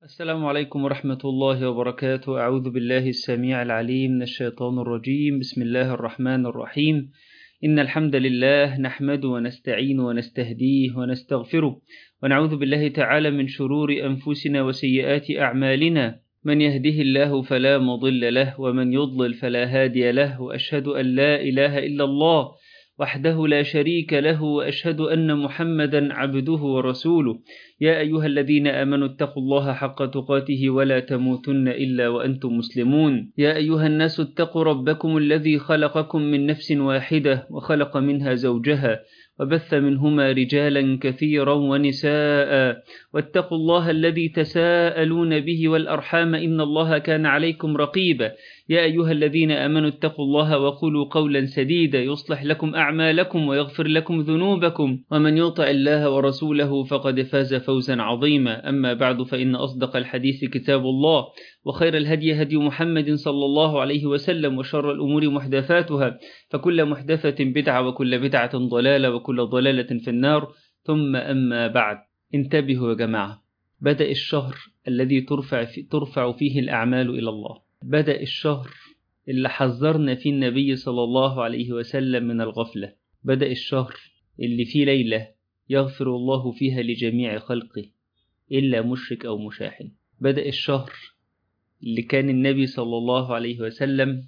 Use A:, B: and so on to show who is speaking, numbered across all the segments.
A: السلام عليكم ورحمة الله وبركاته. أعوذ بالله السميع العليم من الشيطان الرجيم. بسم الله الرحمن الرحيم. إن الحمد لله نحمده ونستعين ونستهديه ونستغفره، ونعوذ بالله تعالى من شرور أنفسنا وسيئات أعمالنا. من يهده الله فلا مضل له، ومن يضلل فلا هادي له، وأشهد أن لا إله إلا الله وحده لا شريك له، وأشهد أن محمدا عبده ورسوله. يا أيها الذين آمنوا اتقوا الله حق تقاته ولا تموتن إلا وأنتم مسلمون. يا أيها الناس اتقوا ربكم الذي خلقكم من نفس واحدة، وخلق منها زوجها، وبث منهما رجالا كثيرا ونساء. واتقوا الله الذي تساءلون به والأرحام، إن الله كان عليكم رقيبا. يا أيها الذين آمنوا اتقوا الله وقولوا قولا سديدا يصلح لكم أعمالكم ويغفر لكم ذنوبكم، ومن يطع الله ورسوله فقد فاز فوزا عظيما. أما بعد، فإن أصدق الحديث كتاب الله، وخير الهدي هدي محمد صلى الله عليه وسلم، وشر الأمور محدثاتها، فكل محدثة بدعة، وكل بدعة ضلالة، وكل ضلالة في النار. ثم أما بعد، انتبهوا يا جماعة. بدأ الشهر الذي ترفع فيه الأعمال إلى الله. بدأ الشهر اللي حذرنا فيه النبي صلى الله عليه وسلم من الغفلة. بدأ الشهر اللي فيه ليلة يغفر الله فيها لجميع خلقه إلا مشرك أو مشاحن. بدأ الشهر اللي كان النبي صلى الله عليه وسلم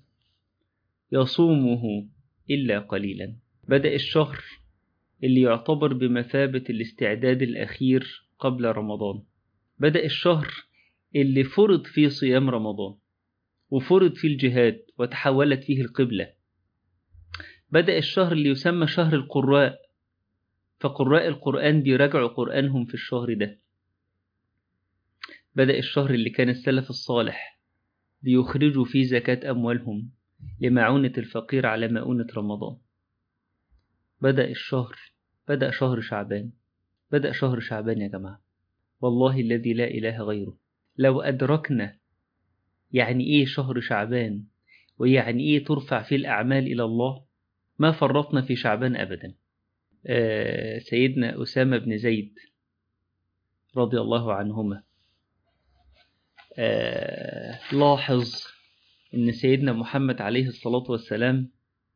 A: يصومه إلا قليلا. بدأ الشهر اللي يعتبر بمثابة الاستعداد الأخير قبل رمضان. بدأ الشهر اللي فرض فيه صيام رمضان، وفرض فيه الجهاد، وتحولت فيه القبلة. بدأ الشهر اللي يسمى شهر القراء، فقراء القرآن بيراجعوا قرآنهم في الشهر ده. بدأ الشهر اللي كان السلف الصالح بيخرجوا فيه زكاة أموالهم لمعونة الفقير على مؤونة رمضان. بدأ شهر شعبان. بدأ شهر شعبان يا جماعة، والله الذي لا إله غيره. لو أدركنا يعني إيه شهر شعبان، ويعني إيه ترفع فيه الأعمال إلى الله، ما فرطنا في شعبان أبدا. سيدنا أسامة بن زيد رضي الله عنهما لاحظ أن سيدنا محمد عليه الصلاة والسلام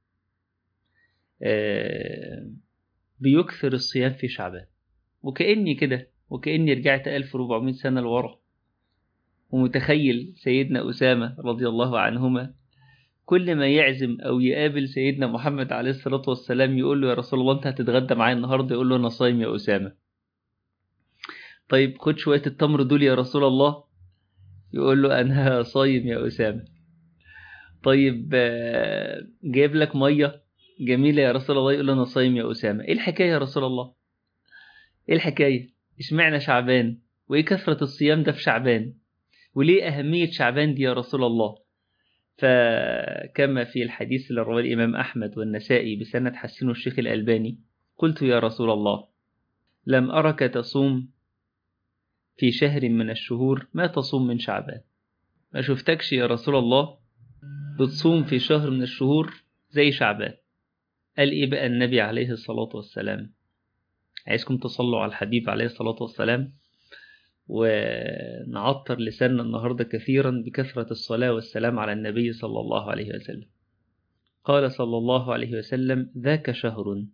A: بيكثر الصيام في شعبان. وكأني رجعت 1400 سنة لورا، ومتخيل سيدنا أسامة رضي الله عنهما كل ما يعزم أو يقابل سيدنا محمد عليه الصلاة والسلام يقول له: يا رسول الله، أنت هتتغدى معايا النهاردة؟ يقول له: أنا صايم يا أسامة. طيب خد شوية التمر دول يا رسول الله. يقول له: أنا صايم يا أسامة. طيب جايب لك مية جميلة يا رسول الله. يقول له: أنا صايم يا أسامة. إيه الحكاية يا رسول الله؟ إيه الحكاية؟ إشمعنى شعبان؟ وإيه كثرة الصيام ده في شعبان؟ وليه أهمية شعبان دي يا رسول الله؟ فكما في الحديث اللي رواه الإمام أحمد والنسائي بسند حسنه الشيخ الألباني: قلت يا رسول الله، لم أرك تصوم في شهر من الشهور ما تصوم من شعبان. ما شفتكش يا رسول الله بتصوم في شهر من الشهور زي شعبان. قال إيه بقى النبي عليه الصلاة والسلام؟ عايزكم تصلوا على الحبيب عليه الصلاة والسلام، ونعطر لساننا النهاردة كثيرا بكثرة الصلاة والسلام على النبي صلى الله عليه وسلم. قال صلى الله عليه وسلم: ذاك شهر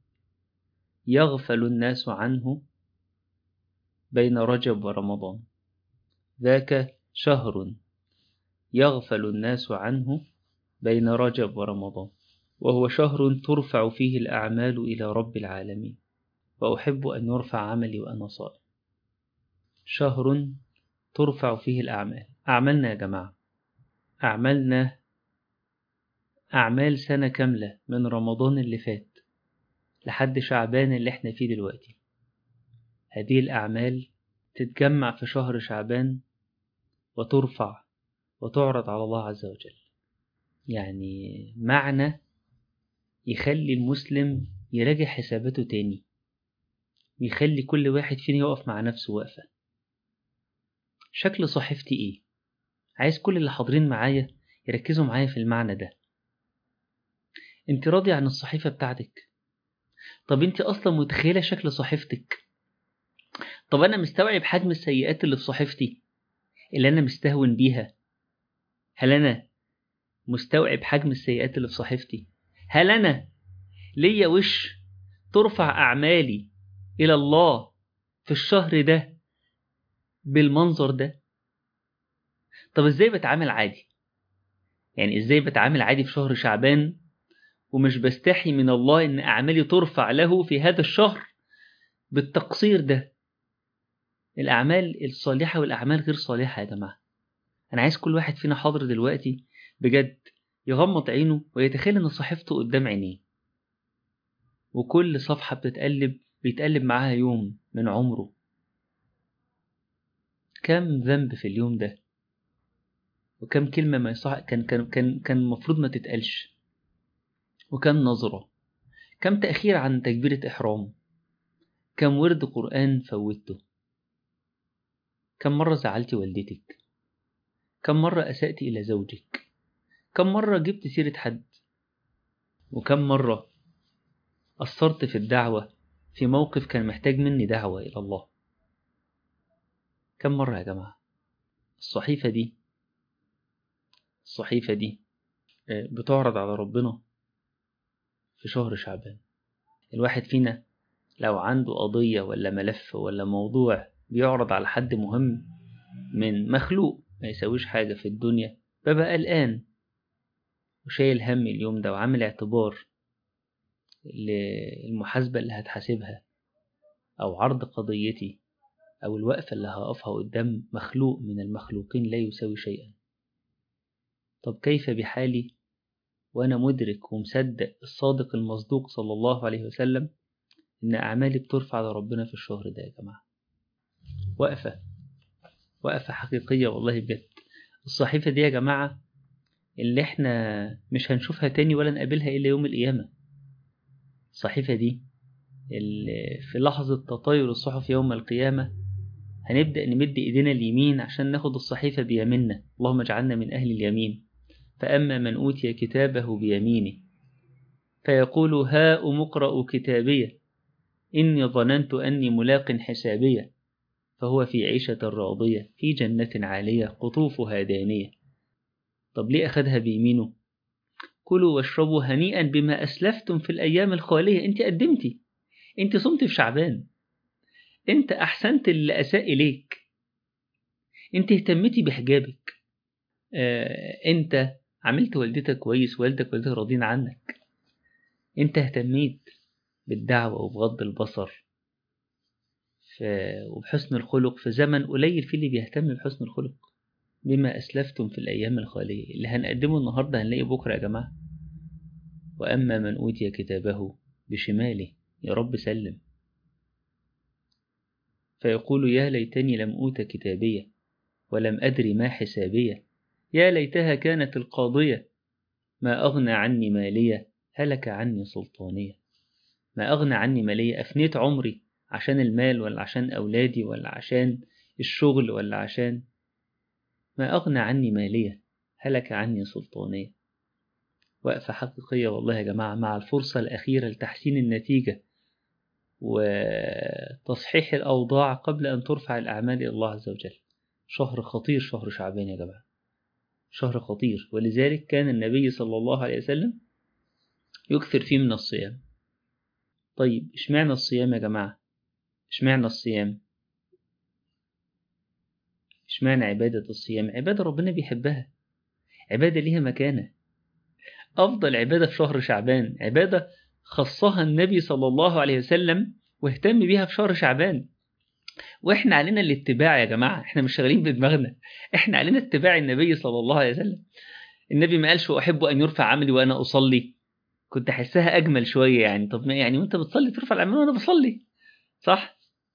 A: يغفل الناس عنه بين رجب ورمضان. ذاك شهر يغفل الناس عنه بين رجب ورمضان، وهو شهر ترفع فيه الأعمال إلى رب العالمين، وأحب أن يرفع عملي وأنا صائم. شهر ترفع فيه الأعمال. أعمالنا يا جماعة، أعمالنا أعمال سنة كاملة من رمضان اللي فات لحد شعبان اللي احنا فيه دلوقتي. هذه الأعمال تتجمع في شهر شعبان وترفع وتعرض على الله عز وجل. يعني معنى يخلي المسلم يراجع حساباته تاني، ويخلي كل واحد فينا يقف مع نفسه وقفة. شكل صحيفتي ايه؟ عايز كل اللي حاضرين معايا يركزوا معايا في المعنى ده. انت راضي عن الصحيفة بتاعتك؟ طب انت اصلا متخيلة شكل صحيفتك؟ طب انا مستوعب حجم السيئات اللي في صحيفتي؟ اللي أنا مستهون بيها؟ هل أنا مستوعب حجم السيئات اللي في صحيفتي؟ هل أنا ليا وش ترفع أعمالي إلى الله في الشهر ده بالمنظر ده؟ طب إزاي بتعامل عادي؟ يعني إزاي بتعامل عادي في شهر شعبان ومش بستحي من الله إن أعمالي ترفع له في هذا الشهر بالتقصير ده؟ الأعمال الصالحة والأعمال غير صالحة يا جماعة. أنا عايز كل واحد فينا حاضر دلوقتي بجد يغمض عينه ويتخيل إن صحيفته قدام عينيه، وكل صفحة بيتقلب معاها يوم من عمره. كم ذنب في اليوم ده، وكم كلمة ما يصح كان المفروض ما تتقالش، وكم نظرة، كم تأخير عن تكبيرة إحرام، كم ورد قرآن فوتته، كم مرة زعلتي والدتك، كم مرة أسأتي إلى زوجك، كم مرة جبت سيرة حد، وكم مرة قصرت في الدعوة في موقف كان محتاج مني دعوة إلى الله. كم مرة يا جماعة؟ الصحيفة دي بتعرض على ربنا في شهر شعبان. الواحد فينا لو عنده قضية ولا ملف ولا موضوع بيعرض على حد مهم من مخلوق ما يسويش حاجة في الدنيا، ببقى قلقان وشايل هم اليوم ده وعامل اعتبار للمحاسبة اللي هتحاسبها، أو عرض قضيتي، أو الوقفة اللي هقفها قدام مخلوق من المخلوقين لا يساوي شيئا. طب كيف بحالي وأنا مدرك ومصدق الصادق المصدوق صلى الله عليه وسلم إن أعمالي بترفع على ربنا في الشهر ده يا جماعة؟ وقفة حقيقية والله بجد. الصحيفة دي يا جماعة اللي احنا مش هنشوفها تاني ولا نقابلها إلا يوم القيامة. الصحيفة دي اللي في لحظة تطاير الصحف يوم القيامة هنبدأ نمد إيدينا اليمين عشان ناخد الصحيفة بيميننا، اللهم اجعلنا من أهل اليمين. فأما من أوتي كتابه بيمينه فيقول هاؤم اقرءوا كتابيه إني ظننت أني ملاق حسابيه فهو في عيشة راضية في جنة عالية قطوفها دانية. طب ليه أخدها بيمينه؟ كلوا واشربوا هنيئا بما أسلفتم في الأيام الخالية. أنت قدمتي، أنت صمت في شعبان، أنت أحسنت اللي أساء إليك، أنت اهتمتي بحجابك، أنت عملت والدتك كويس، والدك راضين عنك، أنت اهتميت بالدعوة وبغض البصر وبحسن الخلق في زمن قليل فيه اللي بيهتم بحسن الخلق. بما أسلفتم في الأيام الخالية اللي هنقدمه النهاردة هنلاقي بكرة يا جماعة. وأما من أوتي كتابه بشماله، يا رب سلم، فيقول يا ليتني لم أوت كتابية ولم أدر ما حسابية يا ليتها كانت القاضية ما أغنى عني مالية هلك عني سلطانية. ما أغنى عني مالية، أفنيت عمري عشان المال ولا عشان أولادي ولا عشان الشغل ولا عشان، ما أغنى عني مالية هلك عني سلطانية. وقفة حقيقية والله يا جماعة مع الفرصة الأخيرة لتحسين النتيجة وتصحيح الأوضاع قبل أن ترفع الأعمال إلى الله عز وجل. شهر خطير شهر شعبان يا جماعة، شهر خطير. ولذلك كان النبي صلى الله عليه وسلم يكثر فيه من الصيام. طيب اشمعنى الصيام يا جماعة؟ اشمعنى الصيام؟ اشمعنى عبادة الصيام؟ عبادة ربنا بيحبها، عبادة ليها مكانة. أفضل عبادة في شهر شعبان عبادة خصها النبي صلى الله عليه وسلم واهتم بيها في شهر شعبان. وإحنا علينا الاتباع يا جماعة، إحنا مش شغالين بدماغنا، إحنا علينا اتباع النبي صلى الله عليه وسلم. النبي ما قالش أحب أن يرفع عملي وأنا أصلي، كنت أحسها أجمل شوية يعني. طب يعني وأنت بتصلي ترفع العمل وأنا بصلي، صح؟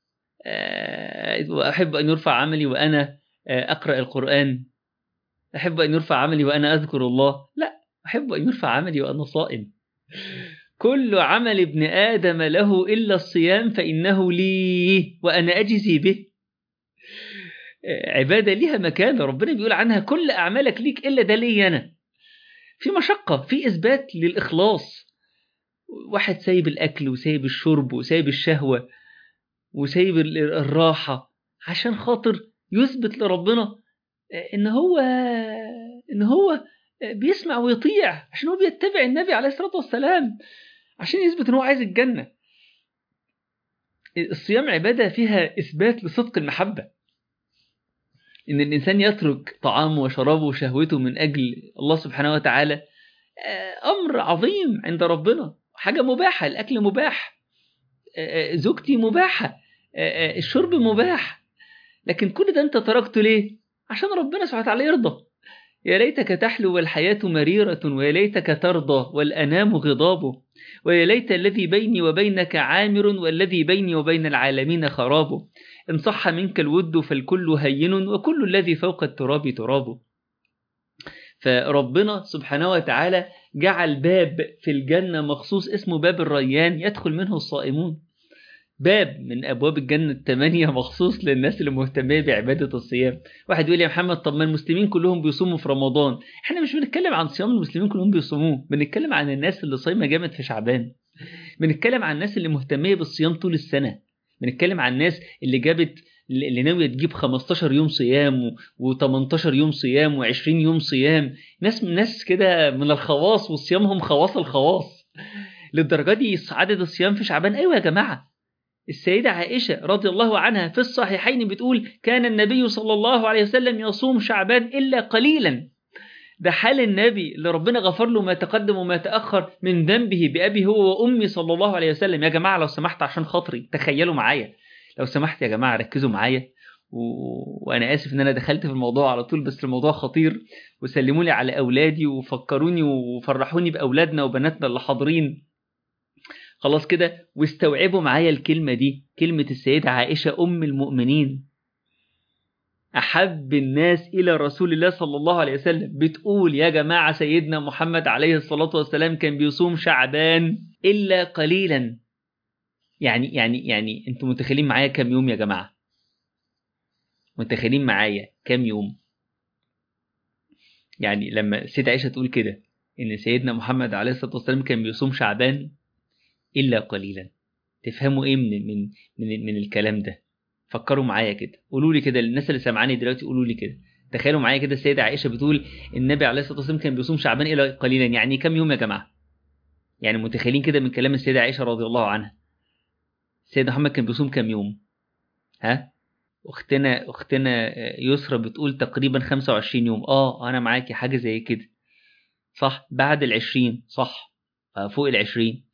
A: وأحب أن يرفع عملي وأنا أقرأ القرآن، أحب أن يرفع عملي وأنا أذكر الله، لا، أحب أن يرفع عملي وأنا صائم. كل عمل ابن آدم له إلا الصيام فإنه لي وأنا أجزي به. عبادة ليها مكان، ربنا بيقول عنها كل أعمالك ليك إلا ده لي أنا. في مشقة، في إثبات للإخلاص. واحد سايب الأكل وسايب الشرب وسايب الشهوة وسايب الراحة عشان خاطر يثبت لربنا إن هو بيسمع ويطيع عشان هو بيتبع النبي عليه الصلاة والسلام، عشان يثبت إن هو عايز الجنة. الصيام عبادة فيها إثبات لصدق المحبة، إن الإنسان يترك طعامه وشرابه وشهوته من أجل الله سبحانه وتعالى أمر عظيم عند ربنا، حاجة مباحة، الأكل مباح، زوجتي مباحة، الشرب مباح، لكن كل ده أنت تركته ليه؟ عشان ربنا سبحانه وتعالى يرضى. يا ليتك تحلو والحياة مريرة، ويا ليتك ترضى والأنام غضاب، ويا ليت الذي بيني وبينك عامر، والذي بيني وبين العالمين خراب. إن صح منك الود فالكل هين، وكل الذي فوق التراب تراب. فربنا سبحانه وتعالى جعل باب في الجنة مخصوص اسمه باب الريان، يدخل منه الصائمون. باب من أبواب الجنة 8 مخصوص للناس اللي مهتمية بعبادة الصيام. واحد يقول يا محمد طب ما المسلمين كلهم بيصوموا في رمضان. احنا مش بنتكلم عن صيام المسلمين كلهم بيصوموه، بنتكلم عن الناس اللي صايمة جامد في شعبان، بنتكلم عن الناس اللي مهتمية بالصيام طول السنة، بنتكلم عن الناس اللي ناوية تجيب 15 يوم صيام و18 يوم صيام و20 يوم صيام. ناس كده من الخواص، وصيامهم خواص الخواص للدرجة دي. عدد الصيام في شعبان، أيوة يا جماعة. السيدة عائشة رضي الله عنها في الصحيحين بتقول كان النبي صلى الله عليه وسلم يصوم شعبان إلا قليلا. ده حال النبي اللي ربنا غفر له ما تقدم وما تأخر من ذنبه بأبي هو وأمي صلى الله عليه وسلم. يا جماعة لو سمحت عشان خاطري تخيلوا معايا، لو سمحت يا جماعة ركزوا معايا، وأنا آسف إن أنا دخلت في الموضوع على طول، بس الموضوع خطير، وسلموا لي على أولادي وفكروني وفرحوني بأولادنا وبناتنا اللي حاضرين. خلاص كده، واستوعبوا معايا الكلمة دي، كلمة السيدة عائشة أم المؤمنين أحب الناس إلى رسول الله صلى الله عليه وسلم، بتقول يا جماعة سيدنا محمد عليه الصلاة والسلام كان بيصوم شعبان إلا قليلا. يعني أنتم متخيلين معايا كم يوم يا جماعة؟ متخيلين معايا كم يوم؟ يعني لما السيدة عائشة تقول كده إن سيدنا محمد عليه الصلاة والسلام كان بيصوم شعبان إلا قليلا، تفهموا إيه من الكلام ده؟ فكروا معايا كده، قولوا لي كده، الناس اللي سامعاني دلوقتي قولوا لي كده، تخيلوا معايا كده السيدة عائشة بتقول النبي عليه الصلاة والسلام كان بيصوم شعبان إلى قليلا، يعني كم يوم يا جماعة؟ يعني متخيلين كده من كلام السيدة عائشة رضي الله عنها سيدنا محمد كان بيصوم كم يوم؟ ها؟ أختنا يسرى بتقول تقريبا 25 يوم. أنا معاكي حاجة زي كده، صح، بعد 20، صح، فوق 20.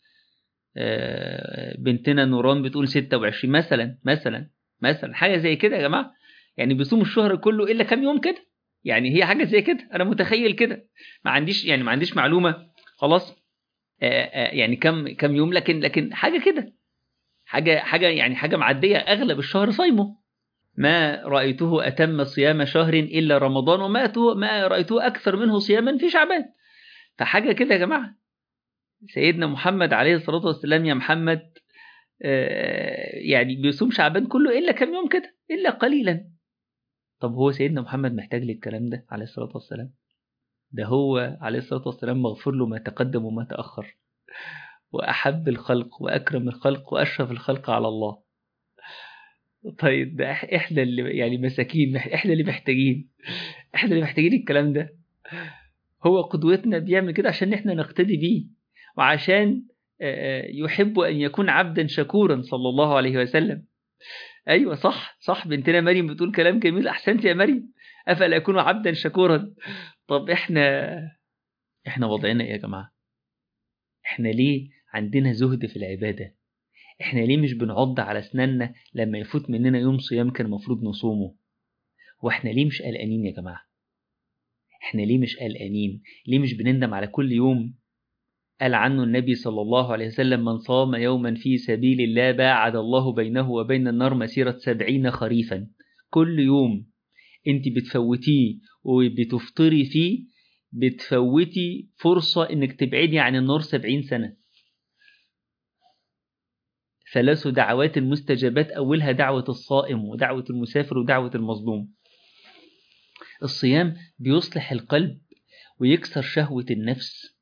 A: بنتنا نوران بتقول 26 مثلا حاجة زي كده يا جماعة. يعني بيصوم الشهر كله إلا كم يوم كده، يعني هي حاجة زي كده، أنا متخيل كده، ما عنديش معلومة خلاص. يعني كم يوم، لكن حاجة كده، حاجة يعني حاجة معدية، أغلب الشهر صايمه. ما رأيته أتم صيام شهر إلا رمضان، ما رأيته أكثر منه صياما في شعبان. فحاجة كده يا جماعة. سيدنا محمد عليه الصلاة والسلام يا محمد يعني بيصوم شعبان كله إلا كم يوم كده، إلا قليلا. طب هو سيدنا محمد محتاج للكلام ده عليه الصلاة والسلام؟ ده هو عليه الصلاة والسلام مغفور له ما تقدم وما تأخر، وأحب الخلق وأكرم الخلق وأشرف الخلق على الله. طيب ده إحنا اللي يعني مساكين، إحنا اللي محتاجين الكلام ده. هو قدوتنا بيعمل كده عشان إحنا نقتدي بيه، وعشان يحب أن يكون عبدا شكورا صلى الله عليه وسلم. أيوة صح، بنتنا مريم بتقول كلام جميل، أحسنت يا مريم، أفلا أكون عبدا شكورا. طب إحنا وضعنا إيه يا جماعة؟ إحنا ليه عندنا زهد في العبادة؟ إحنا ليه مش بنعض على أسناننا لما يفوت مننا يوم صيام كان المفروض نصومه؟ وإحنا ليه مش قلقانين يا جماعة؟ إحنا ليه مش قلقانين؟ ليه مش بنندم على كل يوم قال عنه النبي صلى الله عليه وسلم من صام يوما في سبيل الله باعد الله بينه وبين النار مسيرة 70 خريفا. كل يوم انت بتفوتيه وبتفطري فيه بتفوتي فرصة انك تبعدي عن النار 70 سنة. 3 دعوات مستجابات، أولها دعوة الصائم ودعوة المسافر ودعوة المظلوم. الصيام بيصلح القلب ويكسر شهوة النفس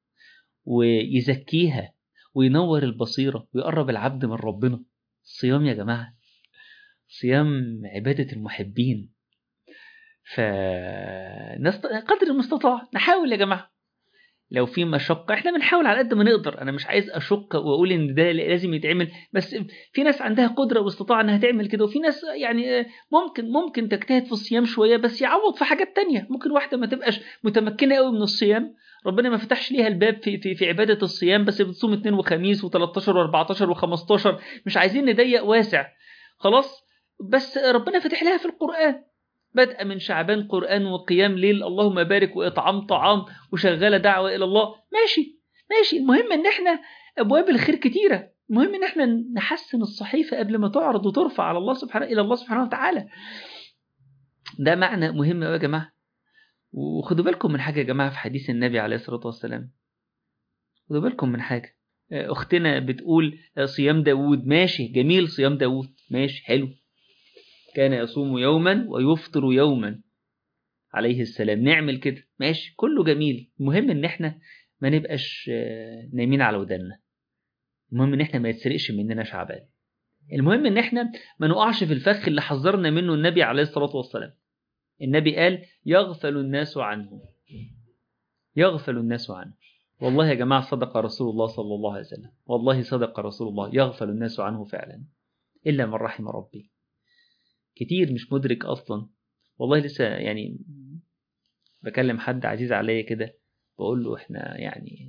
A: ويزكيها وينور البصيرة ويقرب العبد من ربنا. الصيام يا جماعة، صيام عبادة المحبين. قدر المستطاع نحاول يا جماعة. لو في مشقة احنا بنحاول على قد ما نقدر. انا مش عايز اشق واقول ان ده لازم يتعمل، بس في ناس عندها قدرة واستطاعة انها تعمل كده، وفي ناس يعني ممكن تجتهد في الصيام شوية بس يعوض في حاجات تانية. ممكن واحدة ما تبقاش متمكنة قوي من الصيام، ربنا ما فتحش ليها الباب في عبادة الصيام، بس بتصوم 2 وخميس و13 و14 و15. مش عايزين نضيق واسع خلاص، بس ربنا فتح لها في القرآن بدء من شعبان قرآن وقيام ليل اللهم بارك وإطعام طعام وشغالة دعوة إلى الله. ماشي. المهم إن إحنا أبواب الخير كتيرة، المهم إن إحنا نحسن الصحيفة قبل ما تعرض وترفع على الله إلى الله سبحانه وتعالى. ده معنى مهم يا جماعة. وخدوا بالكم من حاجة يا جماعة في حديث النبي عليه الصلاة والسلام. خدوا بالكم من حاجة. أختنا بتقول صيام داود، ماشي جميل، صيام داود ماشي حلو، كان يصوم يوما ويفطر يوما عليه السلام، نعمل كده ماشي كله جميل. المهم ان احنا ما نبقاش نايمين على ودنا، المهم ان احنا ما يتسرقش مننا شعبان، المهم ان احنا ما نقعش في الفخ اللي حذرنا منه النبي عليه الصلاة والسلام. النبي قال يغفل الناس عنه، يغفل الناس عنه. والله يا جماعة صدق رسول الله صلى الله عليه وسلم، والله صدق رسول الله، يغفل الناس عنه فعلا إلا من رحم ربي. كتير مش مدرك أصلا. والله لسه يعني بكلم حد عزيز عليا كده، بقول له احنا يعني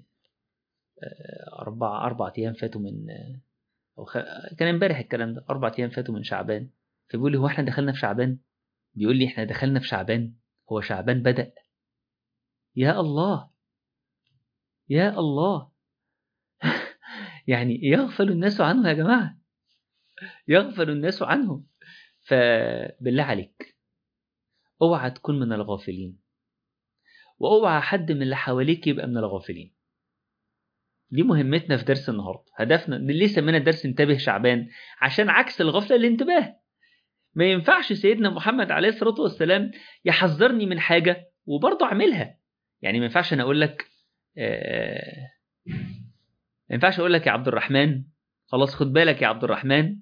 A: 4 أيام فاتوا من كان امبارح الكلام ده، 4 أيام فاتوا من شعبان. فبيقول لي هو احنا دخلنا في شعبان؟ بيقول لي احنا دخلنا في شعبان، هو شعبان بدأ؟ يا الله يا الله. يعني يغفل الناس عنه يا جماعة، يغفل الناس عنه. فبالله عليك اوعى تكون من الغافلين، واوعى حد من اللي حواليك يبقى من الغافلين. دي مهمتنا في درس النهارده، هدفنا ليه سمينا الدرس انتبه شعبان؟ عشان عكس الغفله الانتباه. ما ينفعش سيدنا محمد عليه الصلاه والسلام يحذرني من حاجه وبرضه اعملها. يعني ما ينفعش انا اقول لك ما ينفعش اقول لك يا عبد الرحمن خلاص خد بالك يا عبد الرحمن،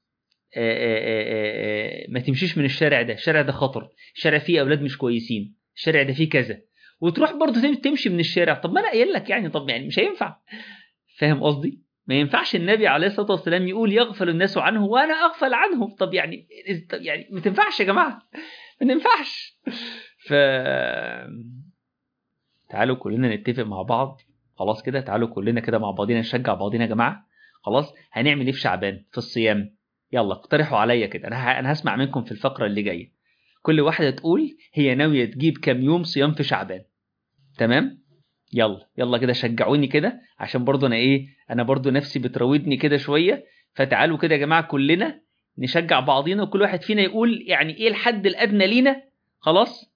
A: ما تمشيش من الشارع ده، الشارع ده خطر، الشارع فيه اولاد مش كويسين، الشارع ده فيه كذا، وتروح برضه تمشي من الشارع. طب ما انا قايل لك يعني، طب يعني مش هينفع. فاهم قصدي؟ ما ينفعش النبي عليه الصلاة والسلام يقول يغفل الناس عنه وأنا أغفل عنه. طب يعني ما تنفعش يا جماعة، ما تنفعش. تعالوا كلنا نتفق مع بعض خلاص كده، تعالوا كلنا كده مع بعضينا نشجع بعضينا يا جماعة. خلاص هنعمل ايه في شعبان في الصيام؟ يلا اقترحوا عليا كده، انا هسمع منكم في الفقرة اللي جاية. كل واحدة تقول هي ناوية تجيب كام يوم صيام في شعبان. تمام؟ يلا كده شجعوني كده، عشان برضو انا برضو نفسي بتراودني كده شوية. فتعالوا كده يا جماعة كلنا نشجع بعضينا، وكل واحد فينا يقول يعني ايه الحد الادنى لينا. خلاص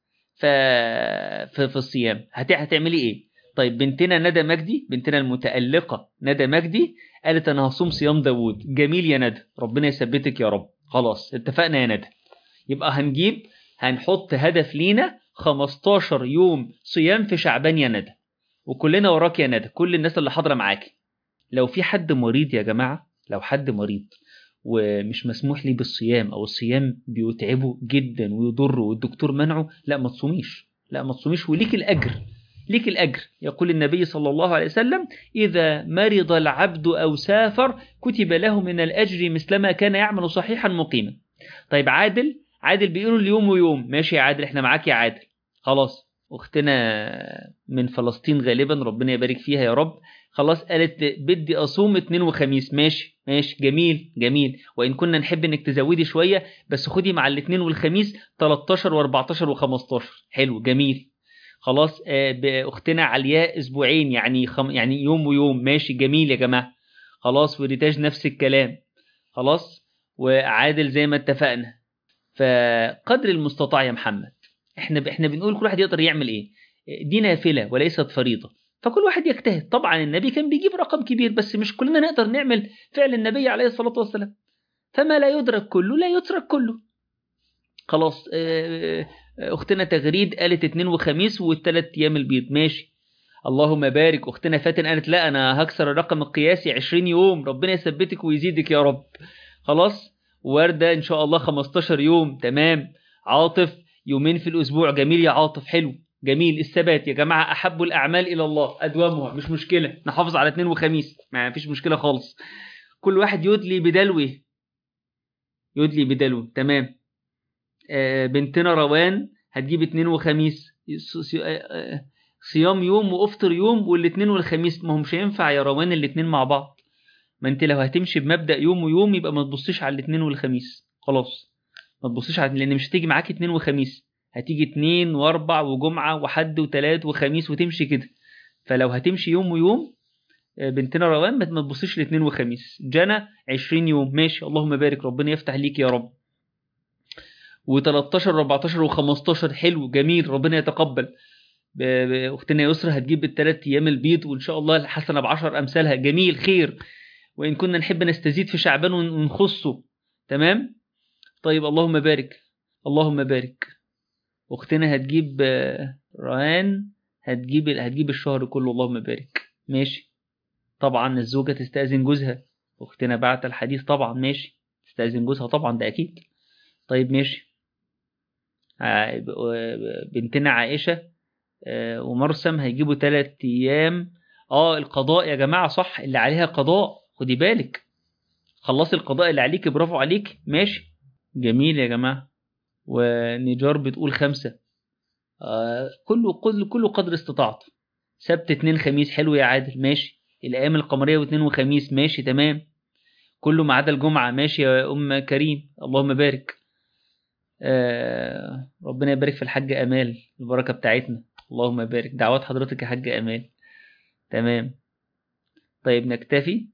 A: في الصيام هتعملي ايه؟ طيب بنتنا ندى مجدي، بنتنا المتألقة ندى مجدي قالت انا هصوم صيام داوود. جميل يا ندى، ربنا يثبتك يا رب. خلاص اتفقنا يا ندى. يبقى هنحط هدف لينا 15 يوم صيام في شعبان يا ندى، وكلنا وراك يا ندى، كل الناس اللي حاضره معاكي. لو في حد مريض يا جماعه، لو حد مريض ومش مسموح لي بالصيام، او الصيام بيتعبه جدا ويضره والدكتور منعه، لا ما تصوميش، وليك الاجر، ليك الاجر. يقول النبي صلى الله عليه وسلم اذا مرض العبد او سافر كتب له من الاجر مثلما كان يعمل صحيحا مقيما. طيب عادل بيقولوا اليوم ويوم، ماشي يا عادل احنا معاك يا عادل. خلاص اختنا من فلسطين غالبا ربنا يبارك فيها يا رب، خلاص قالت بدي اصوم 2 وخميس. ماشي جميل، وان كنا نحب انك تزودي شويه، بس خدي مع الاثنين والخميس 13 و14 و15. حلو جميل. خلاص اختنا علياء اسبوعين، يعني يوم ويوم. ماشي جميل يا جماعه. خلاص وريتاج نفس الكلام. خلاص وعادل زي ما اتفقنا. فقدر المستطاع يا محمد، احنا بنقول كل واحد يقدر يعمل ايه. دي نافله وليست فريضه، فكل واحد يجتهد. طبعا النبي كان بيجيب رقم كبير، بس مش كلنا نقدر نعمل فعل النبي عليه الصلاه والسلام. فما لا يدرك كله لا يترك كله. خلاص اختنا تغريد قالت 2 وخميس والثلاث ايام البيض. ماشي اللهم بارك. اختنا فاتن قالت لا انا هكسر الرقم القياسي 20 يوم. ربنا يثبتك ويزيدك يا رب. خلاص وردة ان شاء الله 15 يوم. تمام. عاطف يومين في الأسبوع، جميل يا عاطف، حلو جميل. الثبات يا جماعة، أحب الأعمال إلى الله أدومها، مش مشكلة، نحافظ على اثنين وخميس، ما فيش مشكلة خالص. كل واحد يدلي بدلوه، يدلي بدلوه، تمام. بنتنا روان هتجيب اثنين وخميس، صيام يوم وافطر يوم، والاثنين والخميس، ما هم مش هينفع يا روان الاثنين مع بعض. ما انت لو هتمشي بمبدأ يوم ويوم يبقى ما تبصيش على الاثنين والخميس، خلاص ما تبصيش على، لان مش هتيجي معاك اثنين وخميس، هتيجي اثنين واربع وجمعة وحد وثلاث وخميس وتمشي كده. فلو هتمشي يوم ويوم، بنتنا روان ما تبصيش لاثنين وخميس. جنى 20 يوم، ماشي، اللهم بارك، ربنا يفتح ليك يا رب. و13 14 و15، حلو جميل، ربنا يتقبل. اختنا يسرا هتجيب بالثلاث ايام البيض، وان شاء الله الحسنه ب10 امثالها، جميل خير. وان كنا نحب نستزيد في شعبان ونخصه، تمام. طيب اللهم بارك، اللهم بارك. اختنا هتجيب رهان هتجيب الشهر كله، اللهم بارك، ماشي. طبعا الزوجه تستأذن جوزها، اختنا بعت الحديث، طبعا ماشي، تستأذن جوزها طبعا، ده اكيد. طيب ماشي. بنتنا عائشه ومرسم هيجيبوا 3 ايام. القضاء يا جماعة، صح، اللي عليها قضاء، خدي بالك، خلصي القضاء اللي عليك، برافو عليك، ماشي جميل يا جماعة. ونجار بتقول 5. كله قدر استطاعته. سبت 2 خميس، حلو يا عادل، ماشي. الأيام القمرية واثنين وخميس، ماشي تمام. كله ما عدا الجمعة، ماشي يا أم كريم، اللهم بارك. ربنا يبارك في الحاجة أمال، البركة بتاعتنا، اللهم بارك، دعوات حضرتك يا حاجة أمال، تمام. طيب نكتفي.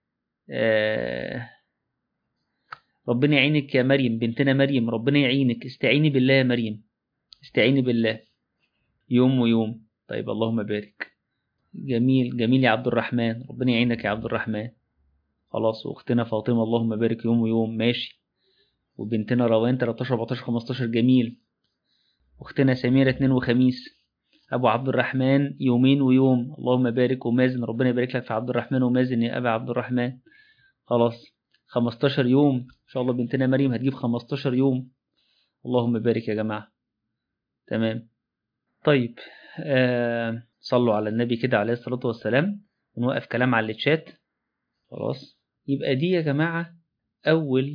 A: ربنا يعينك يا مريم، بنتنا مريم، ربنا يعينك، استعيني بالله يا مريم، استعيني بالله، يوم ويوم. طيب اللهم بارك، جميل جميل يا عبد الرحمن، ربنا يعينك يا عبد الرحمن، خلاص. واختنا فاطمة اللهم بارك، يوم ويوم، ماشي. وبنتنا روان 13 14 15، جميل. واختنا سميرة 2 وخميس. أبو عبد الرحمن يومين ويوم، اللهم بارك. ومازن ربنا يبارك لك في عبد الرحمن ومازن يا أبا عبد الرحمن، خلاص. 15 يوم إن شاء الله، بنتنا مريم هتجيب 15 يوم، اللهم بارك يا جماعة، تمام. طيب صلوا على النبي كده عليه الصلاة والسلام، ونوقف كلام على الشات، خلاص. يبقى دي يا جماعة أول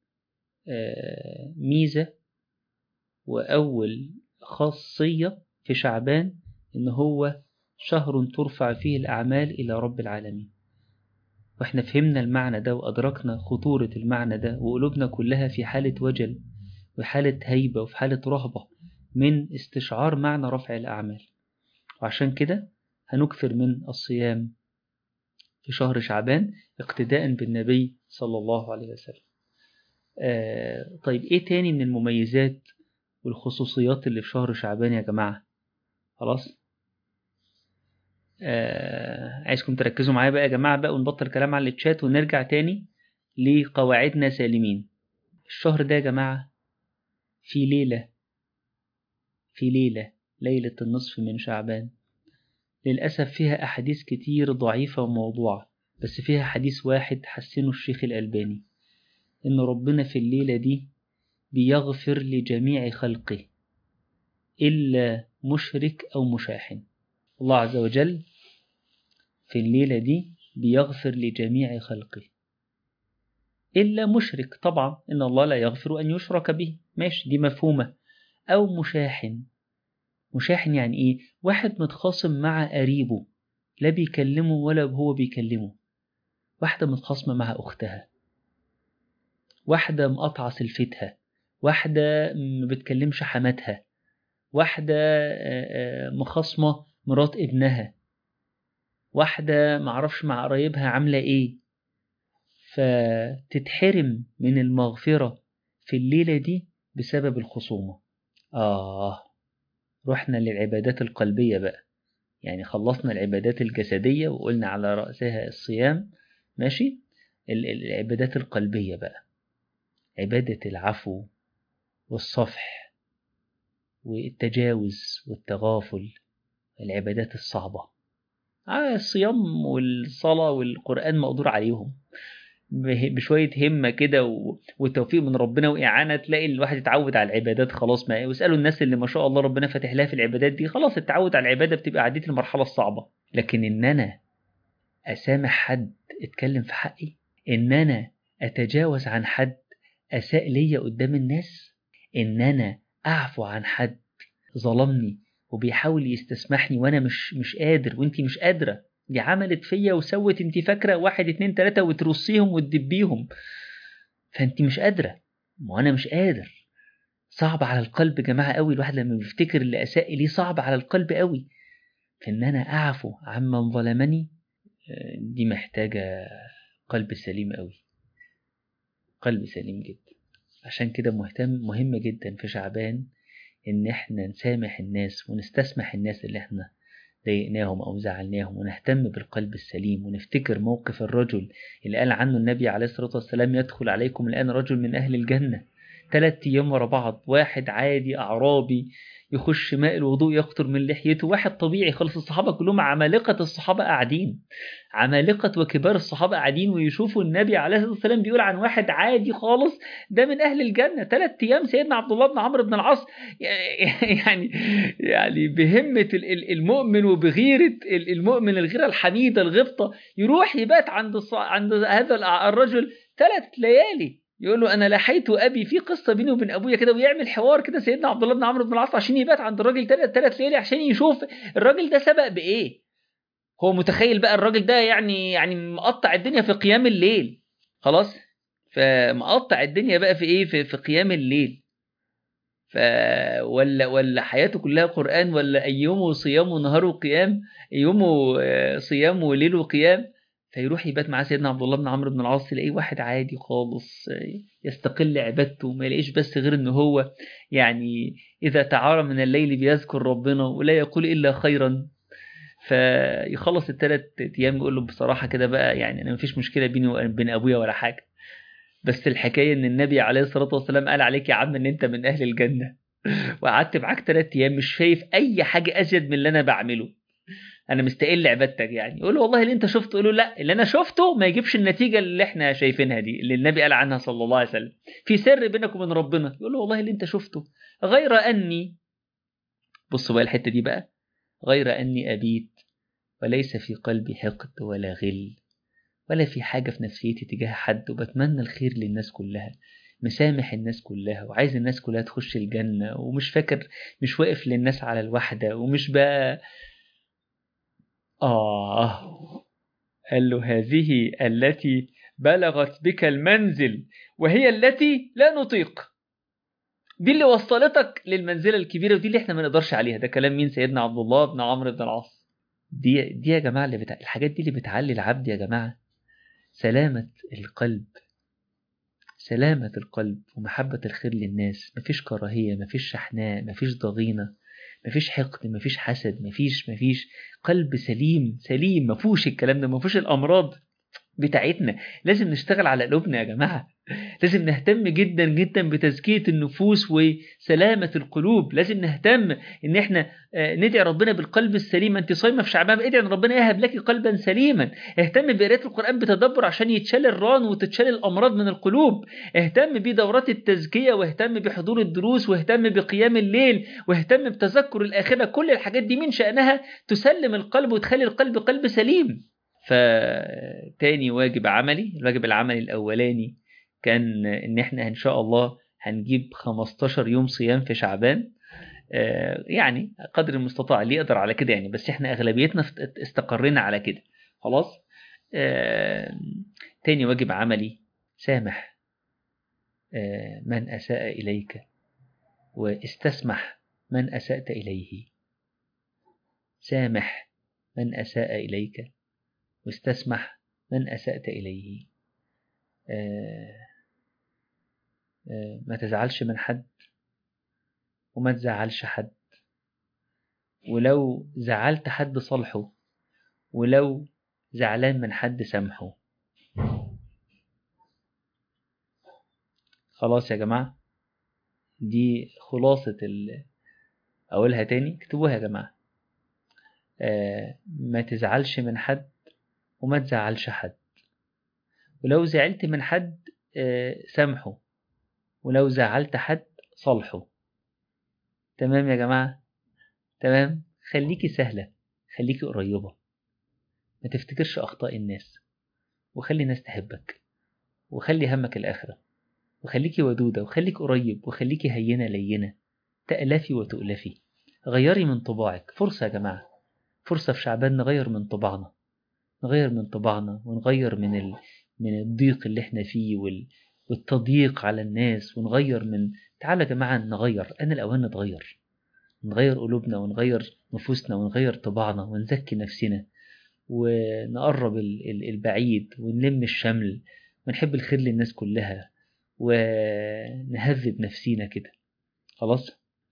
A: ميزة وأول خاصية في شعبان، إن هو شهر ترفع فيه الأعمال إلى رب العالمين. وإحنا فهمنا المعنى ده وأدركنا خطورة المعنى ده، وقلوبنا كلها في حالة وجل وحالة هيبة وفي حالة رهبة من استشعار معنى رفع الأعمال. وعشان كده هنكثر من الصيام في شهر شعبان اقتداء بالنبي صلى الله عليه وسلم. طيب إيه تاني من المميزات والخصوصيات اللي في شهر شعبان يا جماعة؟ خلاص. عايزكم تركزوا معايا بقى يا جماعة بقى، ونبطل كلام على الشات ونرجع تاني لقواعدنا سالمين. الشهر ده يا جماعة في ليلة النصف من شعبان، للأسف فيها أحاديث كتير ضعيفة وموضوعة، بس فيها حديث واحد حسنه الشيخ الألباني، إن ربنا في الليلة دي بيغفر لجميع خلقه إلا مشرك أو مشاحن. الله عز وجل في الليلة دي بيغفر لجميع خلقه إلا مشرك، طبعا إن الله لا يغفر أن يشرك به، ماشي دي مفهومة. أو مشاحن يعني إيه؟ واحد متخاصم مع قريبه، لا بيكلمه ولا هو بيكلمه. واحدة متخاصمة مع أختها، واحدة مقطعة سلفتها، واحدة ما بتكلمش حماتها، واحدة مخاصمة مرات ابنها، واحدة معرفش مع قرايبها عاملة إيه، فتتحرم من المغفرة في الليلة دي بسبب الخصومة. رحنا للعبادات القلبية بقى، يعني خلصنا العبادات الجسدية وقلنا على رأسها الصيام، ماشي. العبادات القلبية بقى، عبادة العفو والصفح والتجاوز والتغافل، العبادات الصعبة. الصيام والصلاة والقرآن مقدور عليهم، بشوية همة كده والتوفيق من ربنا وإعانة، تلاقي الواحد يتعود على العبادات خلاص. ما واسألوا الناس اللي ما شاء الله ربنا فاتح لها في العبادات دي، خلاص التعود على العبادة بتبقى عديت المرحلة الصعبة. لكن إن أنا أسامح حد اتكلم في حقي، إن أنا أتجاوز عن حد أساء ليا قدام الناس، إن أنا أعفو عن حد ظلمني وبيحاول يستسمحني وأنا مش قادر وإنتي مش قادرة، دي عملت فيا وسوت، انتي فاكرة 1 2 3 وترصيهم وتدبيهم، فانتي مش قادرة وأنا مش قادر. صعب على القلب يا جماعة قوي، الواحد لما بيفتكر اللي أساء ليه صعب على القلب قوي. فإن أنا أعفو عمن ظلمني، دي محتاجة قلب سليم قوي، قلب سليم جدا. عشان كده مهم جدا في شعبان إن إحنا نسامح الناس ونستسمح الناس اللي إحنا ضايقناهم أو زعلناهم، ونهتم بالقلب السليم، ونفتكر موقف الرجل اللي قال عنه النبي عليه الصلاة والسلام: يدخل عليكم الآن رجل من أهل الجنة. 3 أيام ورا بعض، واحد عادي أعرابي يخش ماء الوضوء يقطر من لحيته، واحد طبيعي خالص. الصحابة كلهم عمالقة، الصحابة قاعدين، عمالقة وكبار الصحابة قاعدين ويشوفوا النبي عليه الصلاة والسلام بيقول عن واحد عادي خالص ده من أهل الجنة. 3 أيام سيدنا عبد الله بن عمرو بن العاص يعني يعني بهمة المؤمن وبغيرة المؤمن، الغيرة الحميدة الغبطة، يروح يبات عند هذا الرجل 3 ليالي، يقول له أنا لحيت أبي، في قصة بيني وبين أبويا كده، ويعمل حوار كده سيدنا عبد الله بن عمرو بن العاص عشان يبات عند الراجل 3 ليالي عشان يشوف الراجل ده سبق بإيه. هو متخيل بقى الراجل ده يعني مقطع الدنيا في قيام الليل، خلاص، فمقطع الدنيا بقى في إيه، في قيام الليل، ولا حياته كلها قرآن، ولا يومه صيام ونهاره قيام، يومه صيام وليله قيام. فيروح يبات مع سيدنا عبد الله بن عمرو بن العاص، يلاقيه واحد عادي خالص يستقل عبادته، ما يلاقيش بس غير ان هو يعني اذا تعارى من الليل بيذكر ربنا ولا يقول الا خيرا. فيخلص ال3 ايام يقول له بصراحه كده بقى، يعني انا مفيش مشكله بيني وبين ابويا ولا حاجه، بس الحكايه ان النبي عليه الصلاه والسلام قال عليك يا عم ان انت من اهل الجنه، وقعدت معاك 3 ايام مش شايف اي حاجه ازيد من اللي انا بعمله، انا مستقل عبادتك يعني. يقول له والله اللي انت شفته، يقول له لا، اللي انا شفته ما يجيبش النتيجه اللي احنا شايفينها دي اللي النبي قال عنها صلى الله عليه وسلم، في سر بينك وبين ربنا. يقول له والله اللي انت شفته، غير اني، بصوا بقى الحته دي بقى، غير اني ابيت وليس في قلبي حقد ولا غل، ولا في حاجه في نفسيتي تجاه حد، وبتمنى الخير للناس كلها، مسامح الناس كلها وعايز الناس كلها تخش الجنه، ومش فاكر، مش واقف للناس على الوحده، ومش بقى قال له هذه التي بلغت بك المنزل وهي التي لا نطيق، دي اللي وصلتك للمنزلة الكبيرة، ودي اللي احنا ما نقدرش عليها. ده كلام مين؟ سيدنا عبد الله بن عمرو بن العاص. دي يا جماعة الحاجات دي اللي بتعلي العبد يا جماعة، سلامة القلب، سلامة القلب ومحبة الخير للناس، مفيش كراهية، مفيش شحناء، مفيش ضغينة، مفيش حقد، مفيش حسد، مفيش قلب سليم سليم، مفيهوش الكلام ده، مفيهوش الأمراض بتاعتنا. لازم نشتغل على قلوبنا يا جماعة، لازم نهتم جدا جدا بتزكية النفوس وسلامة القلوب، لازم نهتم ان احنا ندعي ربنا بالقلب السليم. انت صايمة في شعبان، ادعي ان ربنا يهب لك قلبا سليما. اهتم بقراءة القرآن بتدبر عشان يتشال الران وتتشال الامراض من القلوب. اهتم بدورات التزكية، واهتم بحضور الدروس، واهتم بقيام الليل، واهتم بتذكر الآخرة. كل الحاجات دي من شأنها تسلم القلب وتخلي القلب قلب سليم. فتاني واجب عملي، الواجب العملي الأولاني كان إن إحنا إن شاء الله هنجيب 15 يوم صيام في شعبان، يعني قدر المستطاع اللي يقدر على كده يعني، بس إحنا أغلبيتنا استقرينا على كده خلاص. تاني واجب عملي، سامح من أساء إليك، واستسمح من أسأت إليه. سامح من أساء إليك واستسمح من أسأت إليه. ما تزعلش من حد وما تزعلش حد، ولو زعلت حد صالحه، ولو زعلان من حد سامحه. خلاص يا جماعة، دي خلاصة أقولها تاني، اكتبوها يا جماعة. ما تزعلش من حد وما تزعلش حد، ولو زعلت من حد سامحه، ولو زعلت حد صالحه. تمام يا جماعة؟ تمام. خليكي سهلة، خليكي قريبة، ما تفتكرش أخطاء الناس، وخلي الناس تحبك، وخلي همك الآخرة، وخليكي ودودة، وخليك قريب، وخليكي هينة لينة، تألفي وتؤلفي. غيري من طباعك. فرصة يا جماعة، فرصة في شعبان نغير من طباعنا، نغير من طباعنا، ونغير من الضيق اللي احنا فيه والتضييق على الناس، ونغير من. تعالى يا جماعة نغير، أنا الأوان نتغير، نغير قلوبنا، ونغير نفوسنا، ونغير طباعنا، ونزكي نفسنا، ونقرب البعيد، ونلم الشمل، ونحب الخير للناس كلها، ونهذب نفسينا كده. خلاص.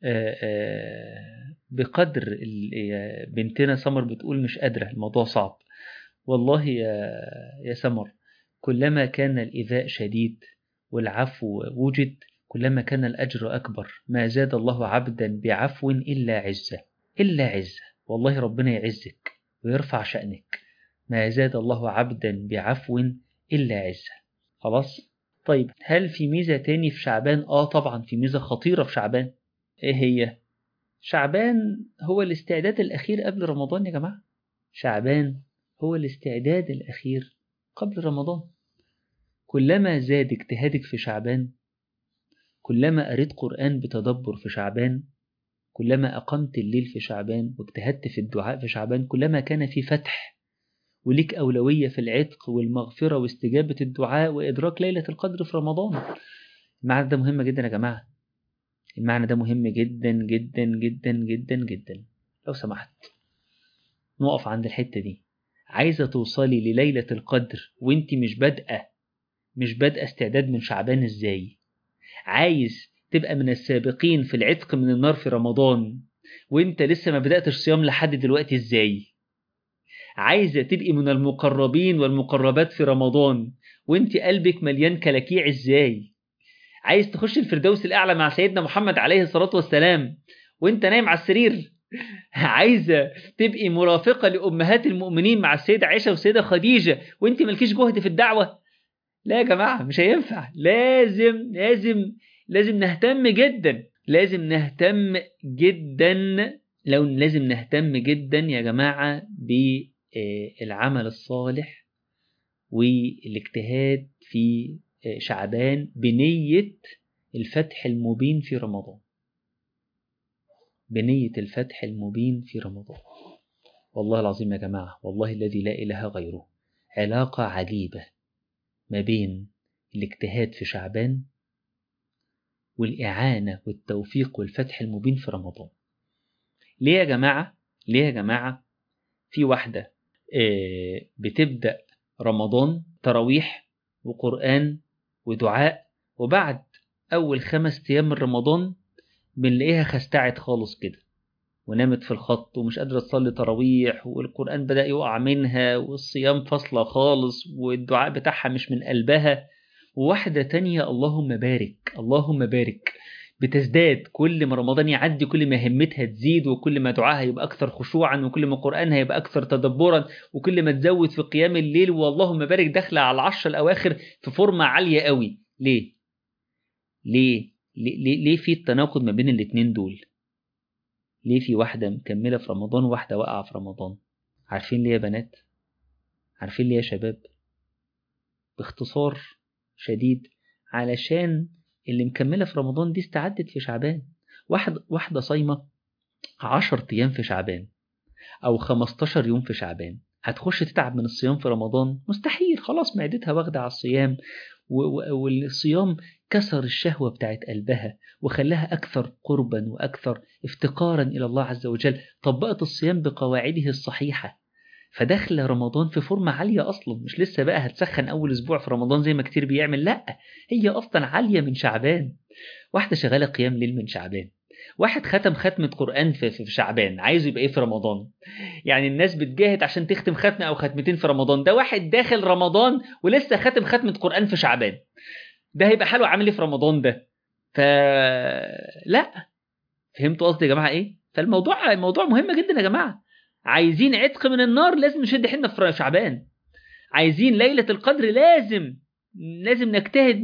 A: بقدر بنتنا سمر بتقول مش قادرة، الموضوع صعب والله يا سمر. كلما كان الإيذاء شديد والعفو وجد، كلما كان الأجر أكبر. ما زاد الله عبدا بعفو إلا عزة، إلا عزة. والله ربنا يعزك ويرفع شأنك. ما زاد الله عبدا بعفو إلا عزة. خلاص. طيب، هل في ميزة تاني في شعبان؟ طبعا في ميزة خطيرة في شعبان. إيه هي؟ شعبان هو الاستعداد الأخير قبل رمضان يا جماعة. شعبان هو الاستعداد الأخير قبل رمضان. كلما زاد اجتهادك في شعبان، كلما قريت قرآن بتدبر في شعبان، كلما أقمت الليل في شعبان واجتهدت في الدعاء في شعبان، كلما كان في فتح، وليك أولوية في العتق والمغفرة واستجابة الدعاء وإدراك ليلة القدر في رمضان. المعنى ده مهم جدا يا جماعة، المعنى ده مهم جدا جدا جدا جدا جدا. لو سمحت نقف عند الحتة دي. عايزة توصلي لليلة القدر وانت مش بادئة استعداد من شعبان ازاي؟ عايز تبقى من السابقين في العتق من النار في رمضان وانت لسه ما بدأتش صيام لحد دلوقتي ازاي؟ عايزة تبقي من المقربين والمقربات في رمضان وانت قلبك مليان كلاكيع ازاي؟ عايز تخش الفردوس الأعلى مع سيدنا محمد عليه الصلاة والسلام وانت نايم على السرير؟ عايزة تبقي مرافقة لأمهات المؤمنين مع السيدة عائشة والسيدة خديجة وانت ملكيش جهد في الدعوة؟ لا يا جماعة، مش هينفع. لازم نهتم جدا، لازم نهتم جدا، لازم نهتم جدا يا جماعة بالعمل الصالح والاجتهاد في شعبان بنية الفتح المبين في رمضان، بنية الفتح المبين في رمضان. والله العظيم يا جماعة، والله الذي لا إله غيره، علاقة عجيبة ما بين الاجتهاد في شعبان والإعانة والتوفيق والفتح المبين في رمضان. ليه يا جماعة؟ ليه يا جماعة؟ في واحدة بتبدأ رمضان تراويح وقرآن ودعاء، وبعد أول 5 أيام من رمضان بنلاقيها خستعت خالص كده ونامت في الخط ومش قادرة تصلي تراويح، والقرآن بدأ يقع منها، والصيام فاصلة خالص، والدعاء بتاعها مش من قلبها. وواحدة تانية اللهم بارك اللهم بارك بتزداد كل ما رمضان يعدي، كل ما همتها تزيد، وكل ما دعاها يبقى أكثر خشوعا، وكل ما قرآنها يبقى أكثر تدبرا، وكل ما تزود في قيام الليل، واللهم بارك داخلة على 10 الأواخر في فورمة عالية قوي. ليه؟ ليه في التناقض ما بين الاتنين دول؟ ليه في واحدة مكملة في رمضان وواحدة واقعة في رمضان؟ عارفين ليه يا بنات؟ عارفين ليه يا شباب؟ باختصار شديد، علشان اللي مكملة في رمضان دي استعدت في شعبان. واحدة صايمة 10 أيام في شعبان أو 15 يوم في شعبان، هتخش تتعب من الصيام في رمضان؟ مستحيل. خلاص معدتها واخدة على الصيام، والصيام كسر الشهوة بتاعت قلبها وخلاها أكثر قربا وأكثر افتقارا إلى الله عز وجل. طبقت الصيام بقواعده الصحيحة، فدخل رمضان في فورمة عالية أصلا. مش لسه بقى هتسخن أول أسبوع في رمضان زي ما كتير بيعمل، لأ، هي أصلا عالية من شعبان. واحدة شغالة قيام ليل من شعبان، واحد ختمة قرآن في شعبان، عايزه يبقى إيه في رمضان؟ يعني الناس بتجاهد عشان تختم ختمة أو ختمتين في رمضان، ده واحد داخل رمضان ولسه ختمة قرآن في شعبان، ده هيبقى حاله عامل إيه في رمضان ده؟ لا. فهمتوا قصدي يا جماعة إيه؟ فالموضوع مهم جدا يا جماعة. عايزين عتق من النار، لازم نشد حيلنا في شعبان. عايزين ليلة القدر، لازم لازم نجتهد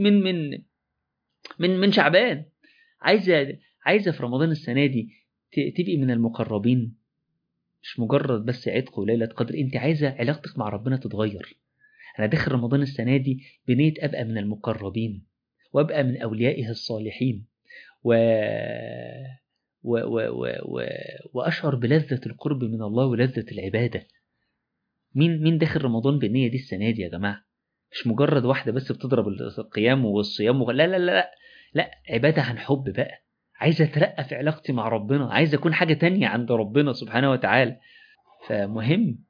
A: من شعبان. عايزة في رمضان السنة دي تبقي من المقربين، مش مجرد بس عتق وليلة قدر، انت عايزة علاقتك مع ربنا تتغير. انا داخل رمضان السنة دي بنية ابقى من المقربين وابقى من اوليائه الصالحين و... واشعر بلذة القرب من الله ولذة العبادة. مين داخل رمضان بالنية دي السنة دي يا جماعة؟ مش مجرد واحدة بس بتضرب القيام والصيام لا لا لا لا لا، عبادة عن حب بقى. عايز اترقى في علاقتي مع ربنا، عايز اكون حاجة تانية عند ربنا سبحانه وتعالى. فمهم